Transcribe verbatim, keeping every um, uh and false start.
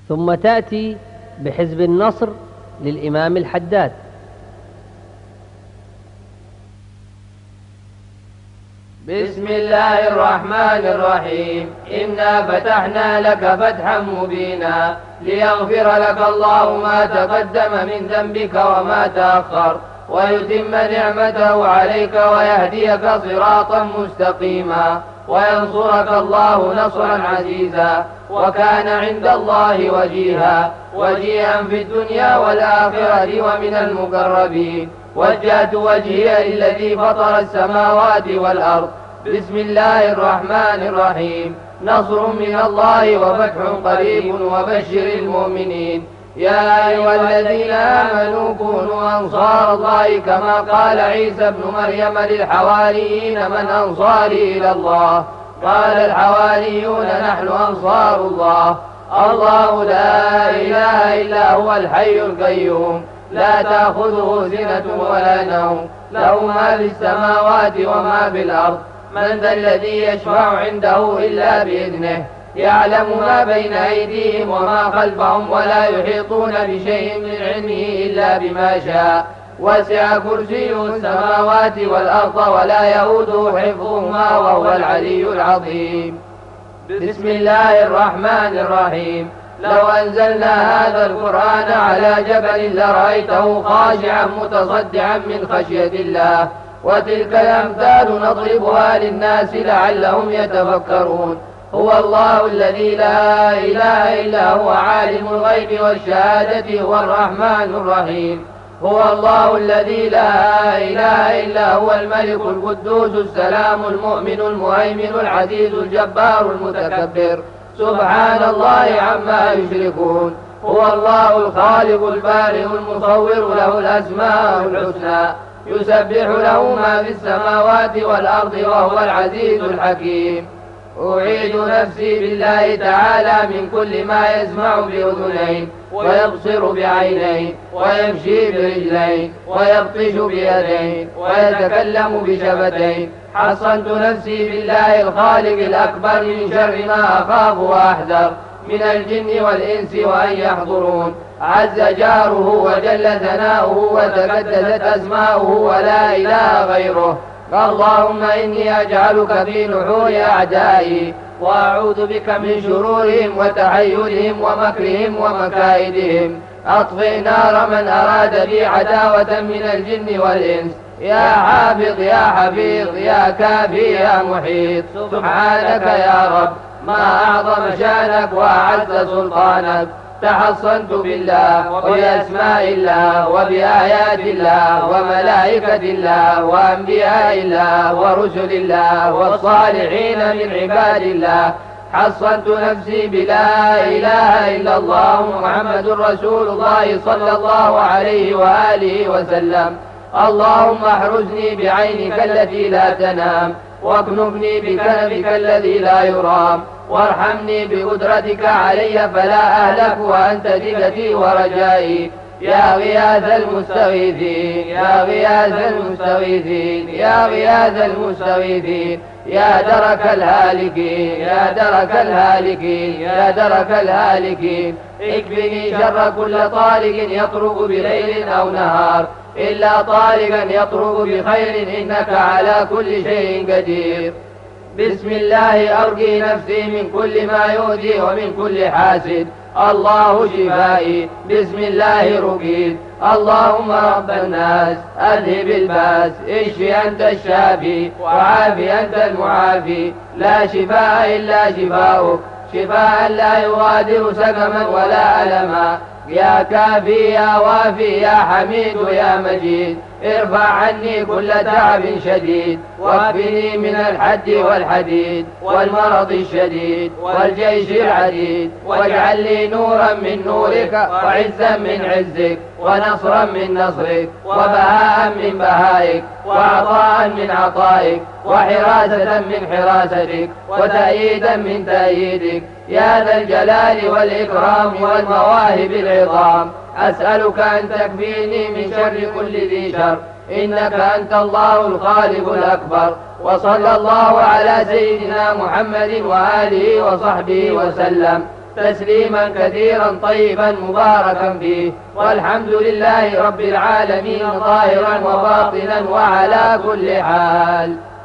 ثم تأتي بحزب النصر للإمام الحداد. بسم الله الرحمن الرحيم. إنا فتحنا لك فتحا مبينا ليغفر لك الله ما تقدم من ذنبك وما تأخر ويتم نعمته عليك ويهديك صراطا مستقيما وينصرك الله نصرا عزيزا وكان عند الله وجيها وجيها في الدنيا والآخرة ومن المقربين. وجهت وجهي للذي فطر السماوات والأرض. بسم الله الرحمن الرحيم. نصر من الله وفتح قريب وبشر المؤمنين. يا أيها الذين آمنوا كونوا أنصار الله كما قال عيسى ابن مريم للحواريين من أنصاري إلى الله؟ قال الحواريون نحن أنصار الله. الله لا إله إلا هو الحي القيوم لا تأخذه سنة ولا نوم له ما في السماوات وما في الأرض. من ذا الذي يشفع عنده إلا بإذنه يعلم ما بين أيديهم وما خلفهم ولا يحيطون بشيء من علمه إلا بما شاء. وسع كرسيه السماوات والأرض ولا يؤوده حفظهما وهو العلي العظيم. بسم الله الرحمن الرحيم. لو أنزلنا هذا القرآن على جبل لرأيته خاشعا متصدعا من خشية الله. وتلك الأمثال نضربها للناس لعلهم يتفكرون. هو الله الذي لا إله إلا هو عالم الغيب والشهادة هو الرحمن الرحيم. هو الله الذي لا إله إلا هو الملك القدوس السلام المؤمن المهيمن العزيز الجبار المتكبر. سبحان الله عما يشركون. هو الله الخالق البارئ المصور له الأسماء الحسنى يسبح له ما في السماوات والأرض وهو العزيز الحكيم. أعيد نفسي بالله تعالى من كل ما يسمع بأذنين ويبصر بعينين ويمشي برجلين ويبطش بيدين ويتكلم بشفتين. حصنت نفسي بالله الخالق الأكبر من شر ما أخاف وأحذر من الجن والإنس وأن يحضرون. عز جاره وجل ثناؤه وتقدست أسماؤه ولا إله غيره. اللهم إني أجعلك في نحور أعدائي وأعوذ بك من شرورهم وتحيلهم ومكرهم ومكائدهم. أطفئ نار من أراد بي عداوة من الجن والإنس. يا حافظ يا حفيظ يا كافي يا محيط. سبحانك يا رب ما أعظم شانك وأعز سلطانك. تحصنت بالله وبأسماء الله وبآيات الله وملائكة الله وأنبياء الله ورسل الله والصالحين من عباد الله. حصنت نفسي بلا إله إلا الله محمد رسول الله صلى الله عليه وآله وسلم. اللهم احرزني بعينك التي لا تنام واكنفني بكنفك الذي لا يرام وارحمني بقدرتك علي فلا أهلك وأنت ثقتي ورجائي. يا غياث المستغيثين يا غياث المستغيثين يا غياث المستغيثين يا درك الهالكين يا درك الهالكين يا درك الهالكين. اكفني شر كل طارق يطرق بليل أو نهار إلا طارقا يطرق بخير إنك على كل شيء قدير. بسم الله أرقي نفسي من كل ما يؤذي ومن كل حاسد. الله شفائي بسم الله رقيت. اللهم رب الناس أذهب الباس اشفي أنت الشافي وعافي أنت المعافي. لا شفاء إلا شفاؤك شفاء لا يغادر سقما ولا ألما. يا كافي يا وافي يا حميد يا مجيد. ارفع عني كل تعب شديد واكفني من الحد والحديد والمرض الشديد والجيش العديد. واجعل لي نورا من نورك وعزا من عزك ونصرا من نصرك وبهاء من بهائك وعطاء من عطائك وحراسة من حراستك وتأييدا من تأييدك. يا ذا الجلال والإكرام والمواهب العظام. أسألك أن تكفيني من شر كل ذي شر إنك أنت الله الخالق الأكبر. وصلى الله على سيدنا محمد وآله وصحبه وسلم تسليما كثيرا طيبا مباركا فيه، والحمد لله رب العالمين ظاهرا وباطنا وعلى كل حال.